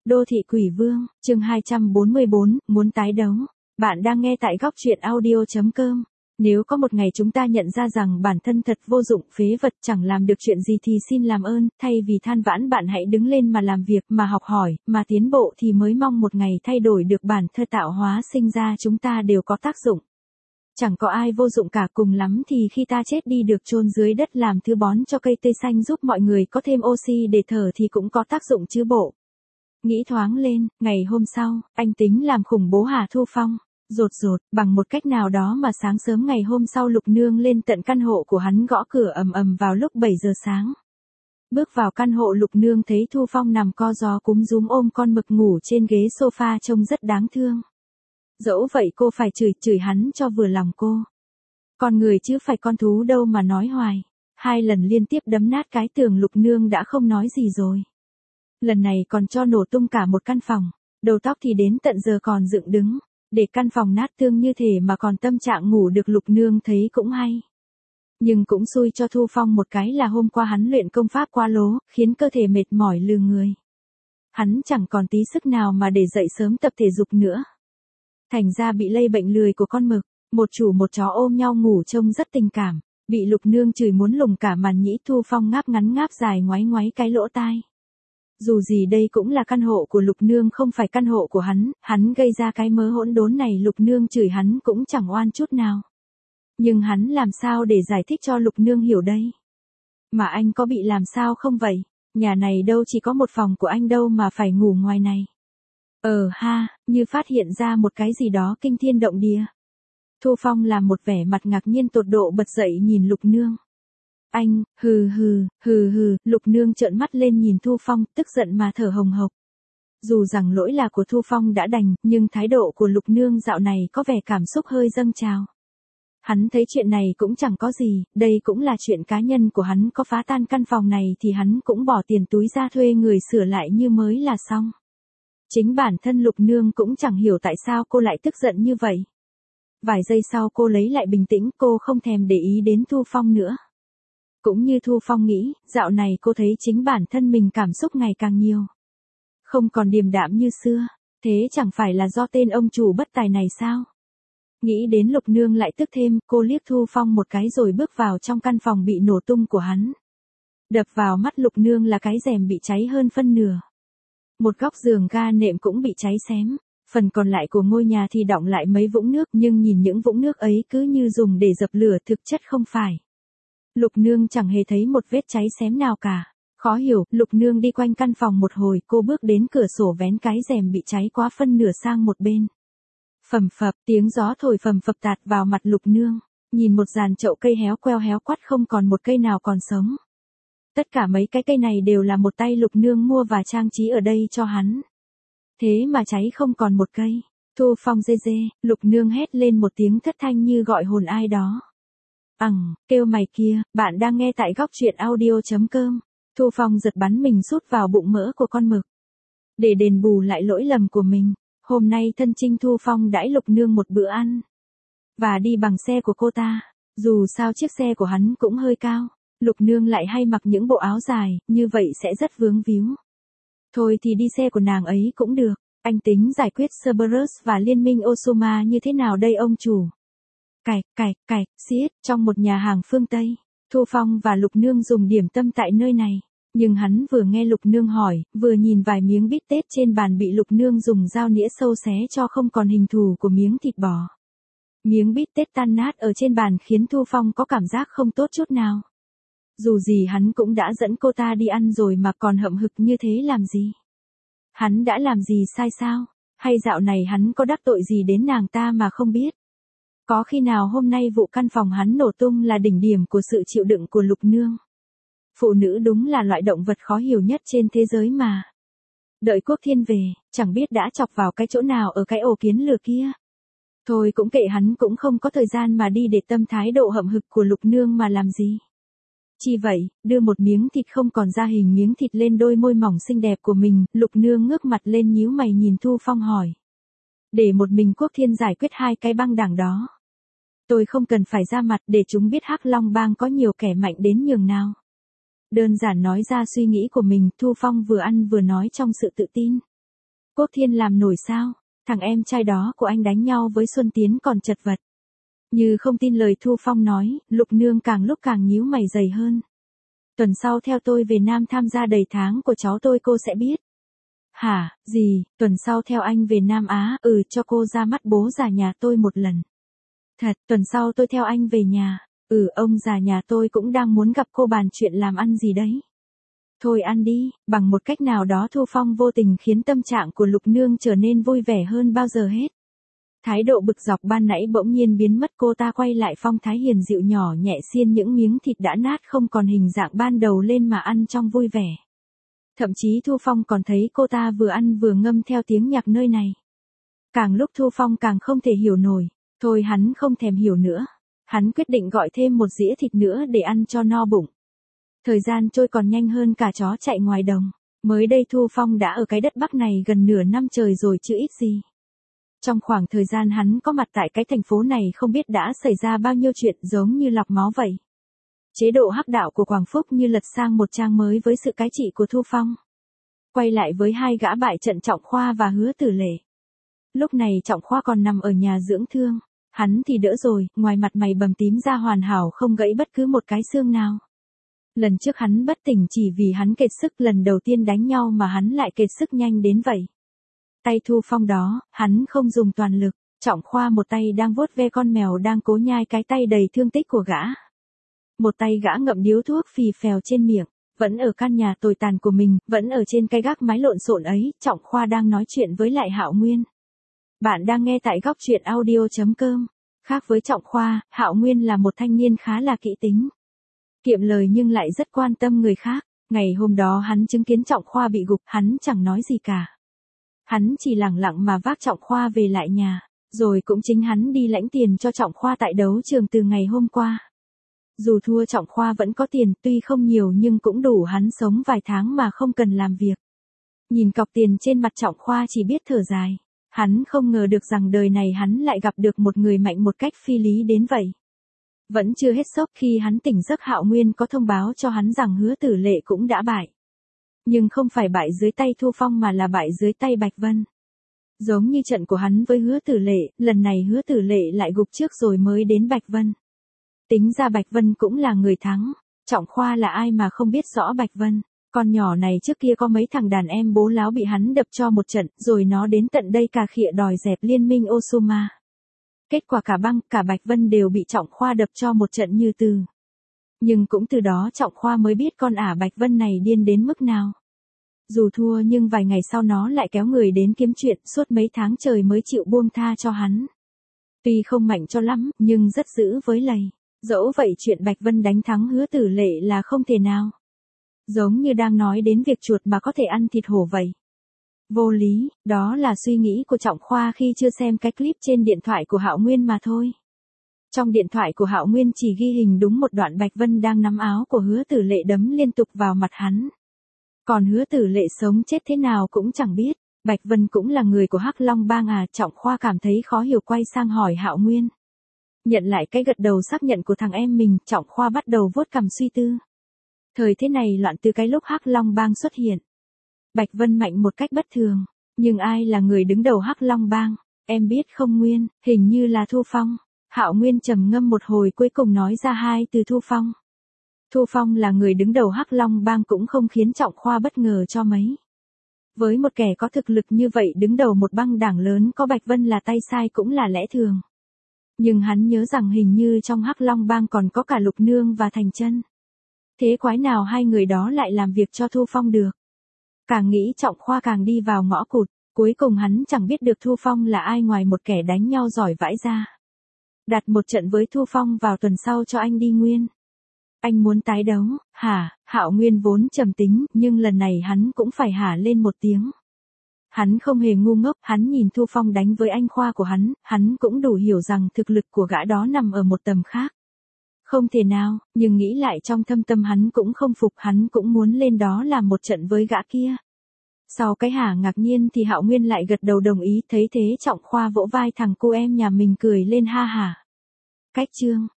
Đô thị quỷ vương, chương 244, muốn tái đấu. Bạn đang nghe tại góc truyện audio.com. Nếu có một ngày chúng ta nhận ra rằng bản thân thật vô dụng, phế vật, chẳng làm được chuyện gì thì xin làm ơn, thay vì than vãn bạn hãy đứng lên mà làm việc, mà học hỏi, mà tiến bộ thì mới mong một ngày thay đổi được bản thân tạo hóa sinh ra chúng ta đều có tác dụng. Chẳng có ai vô dụng cả, cùng lắm thì khi ta chết đi được chôn dưới đất làm thứ bón cho cây tây xanh giúp mọi người có thêm oxy để thở thì cũng có tác dụng chứ bộ. Nghĩ thoáng lên, ngày hôm sau, anh tính làm khủng bố Hà Thu Phong. Rột, bằng một cách nào đó mà sáng sớm ngày hôm sau Lục Nương lên tận căn hộ của hắn gõ cửa ầm ầm vào lúc 7 giờ sáng. Bước vào căn hộ Lục Nương thấy Thu Phong nằm co ro cúm rúm ôm con mực ngủ trên ghế sofa trông rất đáng thương. Dẫu vậy cô phải chửi hắn cho vừa lòng cô. Con người chứ phải con thú đâu mà nói hoài. 2 lần liên tiếp đấm nát cái tường Lục Nương đã không nói gì rồi. Lần này còn cho nổ tung cả một căn phòng. Đầu tóc thì đến tận giờ còn dựng đứng. Để căn phòng nát tương như thể mà còn tâm trạng ngủ được Lục Nương thấy cũng hay. Nhưng cũng xui cho Thu Phong một cái là hôm qua hắn luyện công pháp quá lố, khiến cơ thể mệt mỏi lừ người. Hắn chẳng còn tí sức nào mà để dậy sớm tập thể dục nữa. Thành ra bị lây bệnh lười của con mực, một chủ một chó ôm nhau ngủ trông rất tình cảm, bị Lục Nương chửi muốn lùng cả màn nhĩ. Thu Phong ngáp ngắn ngáp dài ngoáy cái lỗ tai. Dù gì đây cũng là căn hộ của Lục Nương không phải căn hộ của hắn gây ra cái mớ hỗn đốn này Lục Nương chửi hắn cũng chẳng oan chút nào. Nhưng hắn làm sao để giải thích cho Lục Nương hiểu đây? Mà anh có bị làm sao không vậy? Nhà này đâu chỉ có một phòng của anh đâu mà phải ngủ ngoài này. Như phát hiện ra một cái gì đó kinh thiên động địa. Thu Phong làm một vẻ mặt ngạc nhiên tột độ bật dậy nhìn Lục Nương. Anh, hừ, Lục Nương trợn mắt lên nhìn Thu Phong, tức giận mà thở hồng hộc. Dù rằng lỗi là của Thu Phong đã đành, nhưng thái độ của Lục Nương dạo này có vẻ cảm xúc hơi dâng trào. Hắn thấy chuyện này cũng chẳng có gì, đây cũng là chuyện cá nhân của hắn, có phá tan căn phòng này thì hắn cũng bỏ tiền túi ra thuê người sửa lại như mới là xong. Chính bản thân Lục Nương cũng chẳng hiểu tại sao cô lại tức giận như vậy. Vài giây sau cô lấy lại bình tĩnh, cô không thèm để ý đến Thu Phong nữa. Cũng như Thu Phong nghĩ, dạo này cô thấy chính bản thân mình cảm xúc ngày càng nhiều. Không còn điềm đạm như xưa, thế chẳng phải là do tên ông chủ bất tài này sao? Nghĩ đến Lục Nương lại tức thêm, cô liếc Thu Phong một cái rồi bước vào trong căn phòng bị nổ tung của hắn. Đập vào mắt Lục Nương là cái rèm bị cháy hơn phân nửa. Một góc giường ga nệm cũng bị cháy xém, phần còn lại của ngôi nhà thì đọng lại mấy vũng nước, nhưng nhìn những vũng nước ấy cứ như dùng để dập lửa, thực chất không phải. Lục Nương chẳng hề thấy một vết cháy xém nào cả. Khó hiểu, Lục Nương đi quanh căn phòng một hồi, cô bước đến cửa sổ vén cái rèm bị cháy quá phân nửa sang một bên. Phầm phập, tiếng gió thổi phầm phập tạt vào mặt Lục Nương. Nhìn một dàn chậu cây héo queo héo quắt không còn một cây nào còn sống. Tất cả mấy cái cây này đều là một tay Lục Nương mua và trang trí ở đây cho hắn. Thế mà cháy không còn một cây. Thu Phong dê, Lục Nương hét lên một tiếng thất thanh như gọi hồn ai đó. Kêu mày kia, bạn đang nghe tại góc truyện audio.com. Thu Phong giật bắn mình sút vào bụng mỡ của con mực. Để đền bù lại lỗi lầm của mình, hôm nay thân chinh Thu Phong đãi Lục Nương một bữa ăn. Và đi bằng xe của cô ta. Dù sao chiếc xe của hắn cũng hơi cao. Lục Nương lại hay mặc những bộ áo dài, như vậy sẽ rất vướng víu. Thôi thì đi xe của nàng ấy cũng được. Anh tính giải quyết Cerberus và liên minh Osoma như thế nào đây ông chủ? Cạch, xiết, trong một nhà hàng phương Tây, Thu Phong và Lục Nương dùng điểm tâm tại nơi này. Nhưng hắn vừa nghe Lục Nương hỏi, vừa nhìn vài miếng bít tết trên bàn bị Lục Nương dùng dao nĩa sâu xé cho không còn hình thù của miếng thịt bò. Miếng bít tết tan nát ở trên bàn khiến Thu Phong có cảm giác không tốt chút nào. Dù gì hắn cũng đã dẫn cô ta đi ăn rồi mà còn hậm hực như thế làm gì? Hắn đã làm gì sai sao? Hay dạo này hắn có đắc tội gì đến nàng ta mà không biết? Có khi nào hôm nay vụ căn phòng hắn nổ tung là đỉnh điểm của sự chịu đựng của Lục Nương? Phụ nữ đúng là loại động vật khó hiểu nhất trên thế giới mà. Đợi Quốc Thiên về, chẳng biết đã chọc vào cái chỗ nào ở cái ổ kiến lừa kia. Thôi cũng kệ, hắn cũng không có thời gian mà đi để tâm thái độ hậm hực của Lục Nương mà làm gì. Chỉ vậy, đưa một miếng thịt không còn ra hình miếng thịt lên đôi môi mỏng xinh đẹp của mình, Lục Nương ngước mặt lên nhíu mày nhìn Thu Phong hỏi. Để một mình Quốc Thiên giải quyết 2 cái băng đảng đó. Tôi không cần phải ra mặt để chúng biết Hắc Long Bang có nhiều kẻ mạnh đến nhường nào. Đơn giản nói ra suy nghĩ của mình, Thu Phong vừa ăn vừa nói trong sự tự tin. Quốc Thiên làm nổi sao? Thằng em trai đó của anh đánh nhau với Xuân Tiến còn chật vật. Như không tin lời Thu Phong nói, Lục Nương càng lúc càng nhíu mày dày hơn. Tuần sau theo tôi về Nam tham gia đầy tháng của cháu tôi cô sẽ biết. Hả, gì, tuần sau theo anh về Nam Á, cho cô ra mắt bố già nhà tôi một lần. Thật, tuần sau tôi theo anh về nhà. Ông già nhà tôi cũng đang muốn gặp cô bàn chuyện làm ăn gì đấy. Thôi ăn đi, bằng một cách nào đó Thu Phong vô tình khiến tâm trạng của Lục Nương trở nên vui vẻ hơn bao giờ hết. Thái độ bực dọc ban nãy bỗng nhiên biến mất, cô ta quay lại phong thái hiền dịu nhỏ nhẹ xiên những miếng thịt đã nát không còn hình dạng ban đầu lên mà ăn trong vui vẻ. Thậm chí Thu Phong còn thấy cô ta vừa ăn vừa ngâm theo tiếng nhạc nơi này. Càng lúc Thu Phong càng không thể hiểu nổi, thôi hắn không thèm hiểu nữa. Hắn quyết định gọi thêm một dĩa thịt nữa để ăn cho no bụng. Thời gian trôi còn nhanh hơn cả chó chạy ngoài đồng. Mới đây Thu Phong đã ở cái đất Bắc này gần nửa năm trời rồi chứ ít gì. Trong khoảng thời gian hắn có mặt tại cái thành phố này không biết đã xảy ra bao nhiêu chuyện giống như lọc máu vậy. Chế độ hắc đạo của Quảng Phúc như lật sang một trang mới với sự cái trị của Thu Phong. Quay lại với hai gã bại trận Trọng Khoa và Hứa Tử Lệ. Lúc này Trọng Khoa còn nằm ở nhà dưỡng thương. Hắn thì đỡ rồi, ngoài mặt mày bầm tím ra hoàn hảo không gãy bất cứ một cái xương nào. Lần trước hắn bất tỉnh chỉ vì hắn kiệt sức, lần đầu tiên đánh nhau mà hắn lại kiệt sức nhanh đến vậy. Tay Thu Phong đó, hắn không dùng toàn lực, Trọng Khoa một tay đang vuốt ve con mèo đang cố nhai cái tay đầy thương tích của gã. Một tay gã ngậm điếu thuốc phì phèo trên miệng, vẫn ở căn nhà tồi tàn của mình, vẫn ở trên cái gác mái lộn xộn ấy, Trọng Khoa đang nói chuyện với lại Hạo Nguyên. Bạn đang nghe tại góc truyện audio.com. Khác với Trọng Khoa, Hạo Nguyên là một thanh niên khá là kỹ tính. Kiệm lời nhưng lại rất quan tâm người khác. Ngày hôm đó hắn chứng kiến Trọng Khoa bị gục, hắn chẳng nói gì cả. Hắn chỉ lẳng lặng mà vác Trọng Khoa về lại nhà, rồi cũng chính hắn đi lãnh tiền cho Trọng Khoa tại đấu trường từ ngày hôm qua. Dù thua Trọng Khoa vẫn có tiền, tuy không nhiều nhưng cũng đủ hắn sống vài tháng mà không cần làm việc. Nhìn cọc tiền trên mặt Trọng Khoa chỉ biết thở dài. Hắn không ngờ được rằng đời này hắn lại gặp được một người mạnh một cách phi lý đến vậy. Vẫn chưa hết sốc khi hắn tỉnh giấc, Hạo Nguyên có thông báo cho hắn rằng Hứa Tử Lệ cũng đã bại. Nhưng không phải bại dưới tay Thu Phong mà là bại dưới tay Bạch Vân. Giống như trận của hắn với Hứa Tử Lệ, lần này Hứa Tử Lệ lại gục trước rồi mới đến Bạch Vân. Tính ra Bạch Vân cũng là người thắng. Trọng Khoa là ai mà không biết rõ Bạch Vân. Con nhỏ này trước kia có mấy thằng đàn em bố láo bị hắn đập cho một trận, rồi nó đến tận đây cà khịa đòi dẹp liên minh Osuma. Kết quả cả Băng, cả Bạch Vân đều bị Trọng Khoa đập cho một trận như từ. Nhưng cũng từ đó Trọng Khoa mới biết con ả Bạch Vân này điên đến mức nào. Dù thua nhưng vài ngày sau nó lại kéo người đến kiếm chuyện, suốt mấy tháng trời mới chịu buông tha cho hắn. Tuy không mạnh cho lắm, nhưng rất dữ với lầy. Dẫu vậy chuyện Bạch Vân đánh thắng Hứa Tử Lệ là không thể nào. Giống như đang nói đến việc chuột mà có thể ăn thịt hổ vậy. Vô lý, đó là suy nghĩ của Trọng Khoa khi chưa xem cái clip trên điện thoại của Hạo Nguyên mà thôi. Trong điện thoại của Hạo Nguyên chỉ ghi hình đúng một đoạn Bạch Vân đang nắm áo của Hứa Tử Lệ đấm liên tục vào mặt hắn. Còn Hứa Tử Lệ sống chết thế nào cũng chẳng biết. Bạch Vân cũng là người của Hắc Long Bang à? Trọng Khoa cảm thấy khó hiểu quay sang hỏi Hạo Nguyên. Nhận lại cái gật đầu xác nhận của thằng em mình, Trọng Khoa bắt đầu vuốt cằm suy tư. Thời thế này loạn từ cái lúc Hắc Long Bang xuất hiện. Bạch Vân mạnh một cách bất thường. Nhưng ai là người đứng đầu Hắc Long Bang? Em biết không Nguyên, hình như là Thu Phong. Hạo Nguyên trầm ngâm một hồi cuối cùng nói ra hai từ Thu Phong. Thu Phong là người đứng đầu Hắc Long Bang cũng không khiến Trọng Khoa bất ngờ cho mấy. Với một kẻ có thực lực như vậy đứng đầu một băng đảng lớn có Bạch Vân là tay sai cũng là lẽ thường. Nhưng hắn nhớ rằng hình như trong Hắc Long Bang còn có cả Lục Nương và Thành Chân. Thế quái nào hai người đó lại làm việc cho Thu Phong được? Càng nghĩ Trọng Khoa càng đi vào ngõ cụt, cuối cùng hắn chẳng biết được Thu Phong là ai ngoài một kẻ đánh nhau giỏi vãi ra. Đặt một trận với Thu Phong vào tuần sau cho anh đi Nguyên. Anh muốn tái đấu, hả? Hạo Nguyên vốn trầm tính, nhưng lần này hắn cũng phải hả lên một tiếng. Hắn không hề ngu ngốc, hắn nhìn Thu Phong đánh với anh Khoa của hắn cũng đủ hiểu rằng thực lực của gã đó nằm ở một tầm khác. Không thể nào, nhưng nghĩ lại trong thâm tâm hắn cũng không phục, hắn cũng muốn lên đó làm một trận với gã kia. Sau cái hả ngạc nhiên thì Hạo Nguyên lại gật đầu đồng ý, thấy thế Trọng Khoa vỗ vai thằng cô em nhà mình cười lên ha hả. Cách chương